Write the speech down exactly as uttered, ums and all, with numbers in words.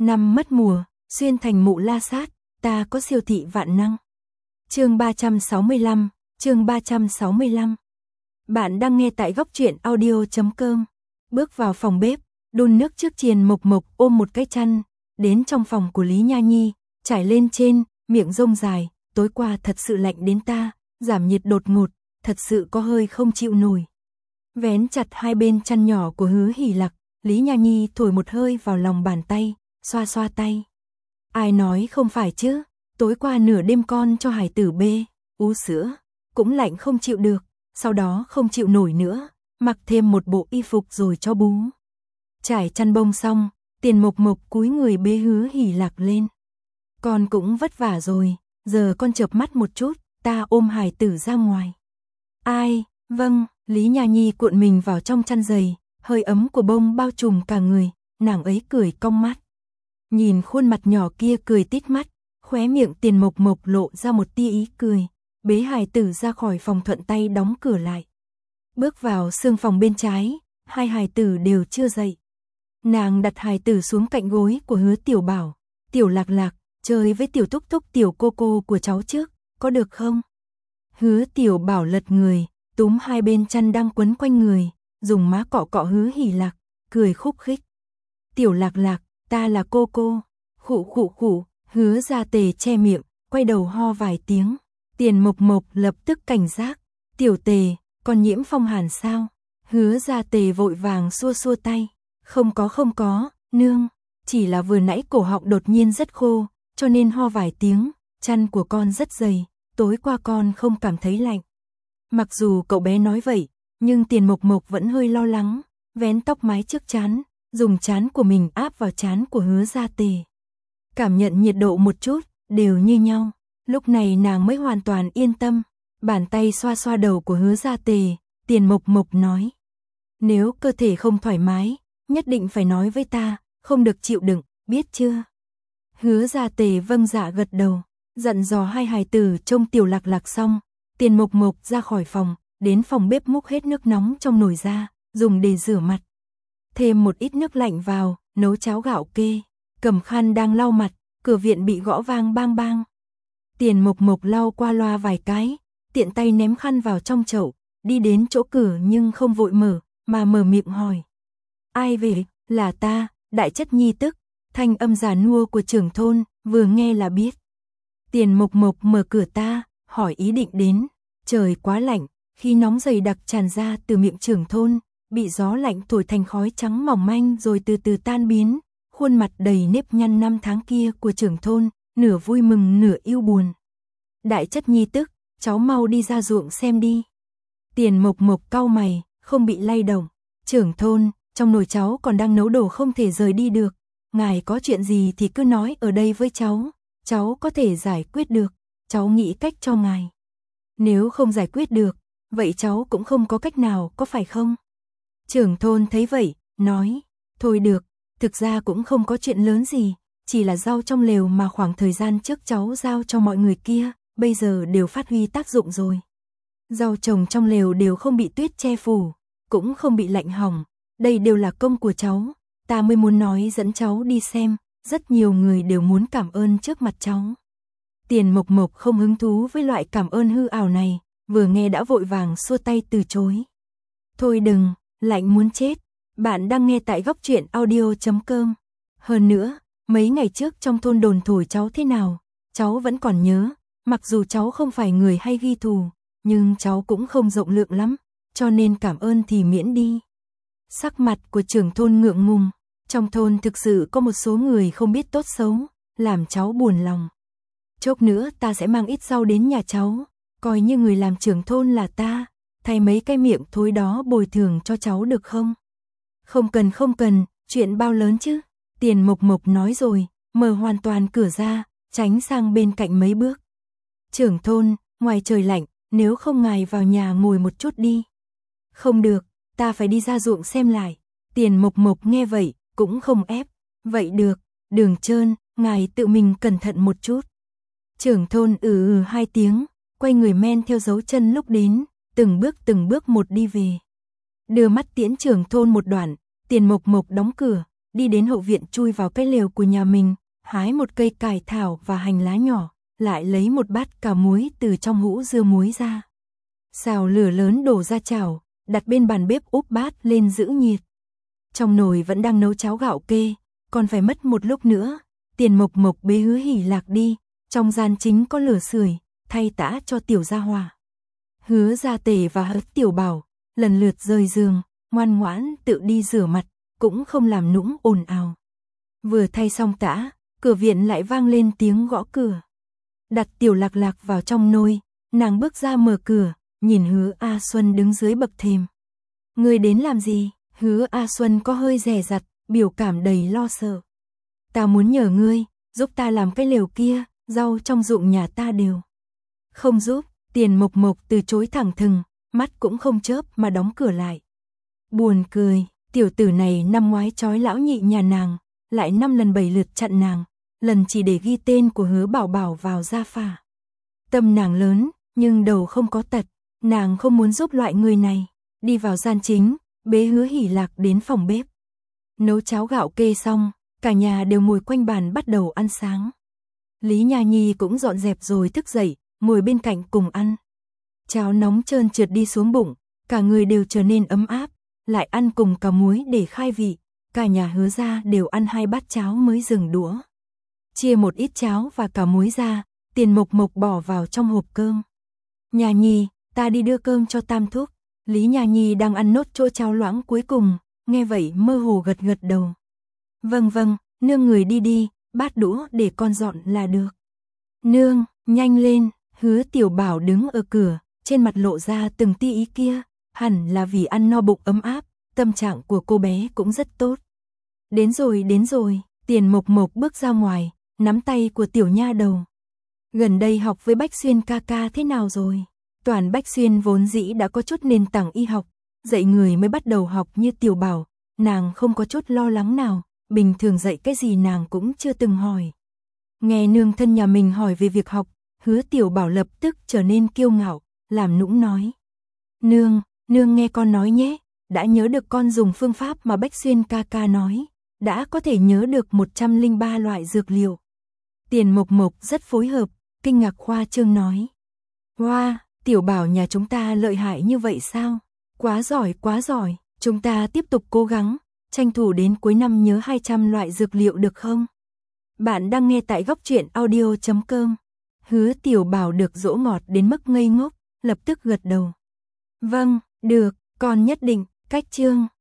Năm mất mùa, xuyên thành mụ la sát, ta có siêu thị vạn năng. Chương ba trăm sáu mươi lăm, chương ba trăm sáu mươi lăm. Bạn đang nghe tại góc truyện audio chấm com. Bước vào phòng bếp, đun nước trước chiền Mộc Mộc ôm một cái chăn, đến trong phòng của Lý Nha Nhi, trải lên trên, miệng rông dài, tối qua thật sự lạnh đến ta, giảm nhiệt đột ngột, thật sự có hơi không chịu nổi. Vén chặt hai bên chăn nhỏ của Hứa Hỉ Lạc, Lý Nha Nhi thổi một hơi vào lòng bàn tay, xoa xoa tay. Ai nói không phải chứ, tối qua nửa đêm con cho hải tử bê, ú sữa, cũng lạnh không chịu được, sau đó không chịu nổi nữa, mặc thêm một bộ y phục rồi cho bú. Trải chăn bông xong, Tiền Mộc Mộc cúi người bế Hứa Hỉ Lạc lên. Con cũng vất vả rồi, giờ con chợp mắt một chút, ta ôm hải tử ra ngoài. Ai, vâng, Lý Nha Nhi cuộn mình vào trong chăn dày, hơi ấm của bông bao trùm cả người, nàng ấy cười cong mắt. Nhìn khuôn mặt nhỏ kia cười tít mắt, khóe miệng Tiền Mộc Mộc lộ ra một tia ý cười, bế hài tử ra khỏi phòng thuận tay đóng cửa lại. Bước vào xương phòng bên trái, hai hài tử đều chưa dậy. Nàng đặt hài tử xuống cạnh gối của Hứa Tiểu Bảo, Tiểu Lạc Lạc, chơi với Tiểu Túc Túc Tiểu cô cô của cháu trước, có được không? Hứa Tiểu Bảo lật người, túm hai bên chăn đang quấn quanh người, dùng má cọ cọ Hứa Hỉ Lạc, cười khúc khích. Tiểu Lạc Lạc, ta là cô cô. Khụ khụ khụ, Hứa Gia Tề che miệng, quay đầu ho vài tiếng. Tiền Mộc Mộc lập tức cảnh giác. Tiểu Tề, con nhiễm phong hàn sao? Hứa Gia Tề vội vàng xua xua tay. Không có không có, nương. Chỉ là vừa nãy cổ họng đột nhiên rất khô, cho nên ho vài tiếng. Chăn của con rất dày, tối qua con không cảm thấy lạnh. Mặc dù cậu bé nói vậy, nhưng Tiền Mộc Mộc vẫn hơi lo lắng, vén tóc mái trước trán, dùng trán của mình áp vào trán của Hứa Gia Tề. Cảm nhận nhiệt độ một chút, đều như nhau. Lúc này nàng mới hoàn toàn yên tâm, bàn tay xoa xoa đầu của Hứa Gia Tề, Tiền Mộc Mộc nói. Nếu cơ thể không thoải mái, nhất định phải nói với ta, không được chịu đựng, biết chưa? Hứa Gia Tề vâng dạ gật đầu, dặn dò hai hài tử trông Tiểu Lạc Lạc xong, Tiền Mộc Mộc ra khỏi phòng, đến phòng bếp múc hết nước nóng trong nồi ra, dùng để rửa mặt. Thêm một ít nước lạnh vào, nấu cháo gạo kê, cầm khăn đang lau mặt, cửa viện bị gõ vang bang bang. Tiền Mộc Mộc lau qua loa vài cái, tiện tay ném khăn vào trong chậu, đi đến chỗ cửa nhưng không vội mở, mà mở miệng hỏi. Ai về? Là ta, Đại Chất Nhi tức, thanh âm già nua của trưởng thôn, vừa nghe là biết. Tiền Mộc Mộc mở cửa ta, hỏi ý định đến, trời quá lạnh, khi nóng dày đặc tràn ra từ miệng trưởng thôn, bị gió lạnh thổi thành khói trắng mỏng manh rồi từ từ tan biến, khuôn mặt đầy nếp nhăn năm tháng kia của trưởng thôn, nửa vui mừng nửa yêu buồn. Đại Chất Nhi tức, cháu mau đi ra ruộng xem đi. Tiền Mộc Mộc cau mày, không bị lay động. Trưởng thôn, trong nồi cháu còn đang nấu đồ không thể rời đi được, ngài có chuyện gì thì cứ nói ở đây với cháu, cháu có thể giải quyết được, cháu nghĩ cách cho ngài. Nếu không giải quyết được, vậy cháu cũng không có cách nào, có phải không? Trưởng thôn thấy vậy, nói, thôi được, thực ra cũng không có chuyện lớn gì, chỉ là rau trong lều mà khoảng thời gian trước cháu giao cho mọi người kia, bây giờ đều phát huy tác dụng rồi. Rau trồng trong lều đều không bị tuyết che phủ, cũng không bị lạnh hỏng, đây đều là công của cháu, ta mới muốn nói dẫn cháu đi xem, rất nhiều người đều muốn cảm ơn trước mặt cháu. Tiền Mộc Mộc không hứng thú với loại cảm ơn hư ảo này, vừa nghe đã vội vàng xua tay từ chối. Thôi đừng, lạnh muốn chết, bạn đang nghe tại góc truyện audio chấm com. Hơn nữa, mấy ngày trước trong thôn đồn thổi cháu thế nào, cháu vẫn còn nhớ, mặc dù cháu không phải người hay ghi thù, nhưng cháu cũng không rộng lượng lắm, cho nên cảm ơn thì miễn đi. Sắc mặt của trưởng thôn ngượng ngùng, trong thôn thực sự có một số người không biết tốt xấu, làm cháu buồn lòng. Chốc nữa ta sẽ mang ít rau đến nhà cháu, coi như người làm trưởng thôn là ta, thay mấy cái miệng thối đó bồi thường cho cháu được không? Không cần không cần, chuyện bao lớn chứ? Tiền Mộc Mộc nói rồi, mở hoàn toàn cửa ra, tránh sang bên cạnh mấy bước. Trưởng thôn, ngoài trời lạnh, nếu không ngài vào nhà ngồi một chút đi. Không được, ta phải đi ra ruộng xem lại. Tiền Mộc Mộc nghe vậy, cũng không ép. Vậy được, Đường Trơn, ngài tự mình cẩn thận một chút. Trưởng thôn ừ ừ hai tiếng, quay người men theo dấu chân lúc đến, từng bước từng bước một đi về. Đưa mắt tiễn trưởng thôn một đoạn, Tiền Mộc Mộc đóng cửa, đi đến hậu viện chui vào cái lều của nhà mình, hái một cây cải thảo và hành lá nhỏ, lại lấy một bát cà muối từ trong hũ dưa muối ra. Xào lửa lớn đổ ra chảo, đặt bên bàn bếp úp bát lên giữ nhiệt. Trong nồi vẫn đang nấu cháo gạo kê, còn phải mất một lúc nữa, Tiền Mộc Mộc bế Hứa Hỉ Lạc đi, trong gian chính có lửa sưởi, thay tã cho Tiểu Gia Hòa. Hứa Gia Tể và Hứa Tiểu Bảo lần lượt rời giường, ngoan ngoãn tự đi rửa mặt, cũng không làm nũng ồn ào. Vừa thay xong tã, cửa viện lại vang lên tiếng gõ cửa. Đặt Tiểu Lạc Lạc vào trong nôi, nàng bước ra mở cửa, nhìn Hứa A Xuân đứng dưới bậc thềm. Ngươi đến làm gì? Hứa A Xuân có hơi dè dặt, biểu cảm đầy lo sợ. Ta muốn nhờ ngươi, giúp ta làm cái lều kia, rau trong ruộng nhà ta đều. Không giúp, Tiền Mộc Mộc từ chối thẳng thừng, mắt cũng không chớp mà đóng cửa lại. Buồn cười, tiểu tử này năm ngoái trói lão nhị nhà nàng, lại năm lần bảy lượt chặn nàng, lần chỉ để ghi tên của Hứa Bảo Bảo vào gia phả. Tâm nàng lớn, nhưng đầu không có tật, nàng không muốn giúp loại người này. Đi vào gian chính, bế Hứa Hỉ Lạc đến phòng bếp. Nấu cháo gạo kê xong, cả nhà đều ngồi quanh bàn bắt đầu ăn sáng. Lý Nha Nhi cũng dọn dẹp rồi thức dậy, ngồi bên cạnh cùng ăn. Cháo nóng trơn trượt đi xuống bụng, cả người đều trở nên ấm áp, lại ăn cùng cà muối để khai vị, cả nhà Hứa gia đều ăn hai bát cháo mới dừng đũa. Chia một ít cháo và cà muối ra, Tiền Mộc Mộc bỏ vào trong hộp cơm. Nha Nhi, ta đi đưa cơm cho Tam Thúc. Lý Nha Nhi đang ăn nốt chỗ cháo loãng cuối cùng, nghe vậy mơ hồ gật gật đầu. Vâng vâng, nương người đi đi, bát đũa để con dọn là được. Nương, nhanh lên, Hứa Tiểu Bảo đứng ở cửa, trên mặt lộ ra từng tia ý kia, hẳn là vì ăn no bụng ấm áp, tâm trạng của cô bé cũng rất tốt. Đến rồi đến rồi, Tiền Mộc Mộc bước ra ngoài, nắm tay của tiểu nha đầu. Gần đây học với Bách Xuyên ca ca thế nào rồi? Toàn Bách Xuyên vốn dĩ đã có chút nền tảng y học, dạy người mới bắt đầu học như Tiểu Bảo, nàng không có chút lo lắng nào, bình thường dạy cái gì nàng cũng chưa từng hỏi. Nghe nương thân nhà mình hỏi về việc học, Hứa Tiểu Bảo lập tức trở nên kiêu ngạo, làm nũng nói. Nương, nương nghe con nói nhé, đã nhớ được con dùng phương pháp mà Bách Xuyên ca ca nói, đã có thể nhớ được một trăm lẻ ba loại dược liệu. Tiền Mộc Mộc rất phối hợp, kinh ngạc khoa trương nói. Wow, Tiểu Bảo nhà chúng ta lợi hại như vậy sao? Quá giỏi, quá giỏi, chúng ta tiếp tục cố gắng, tranh thủ đến cuối năm nhớ hai trăm loại dược liệu được không? Bạn đang nghe tại góc truyện audio chấm com. Hứa Tiểu Bảo được dỗ ngọt đến mức ngây ngốc, lập tức gật đầu. Vâng, được, con nhất định, cách chương.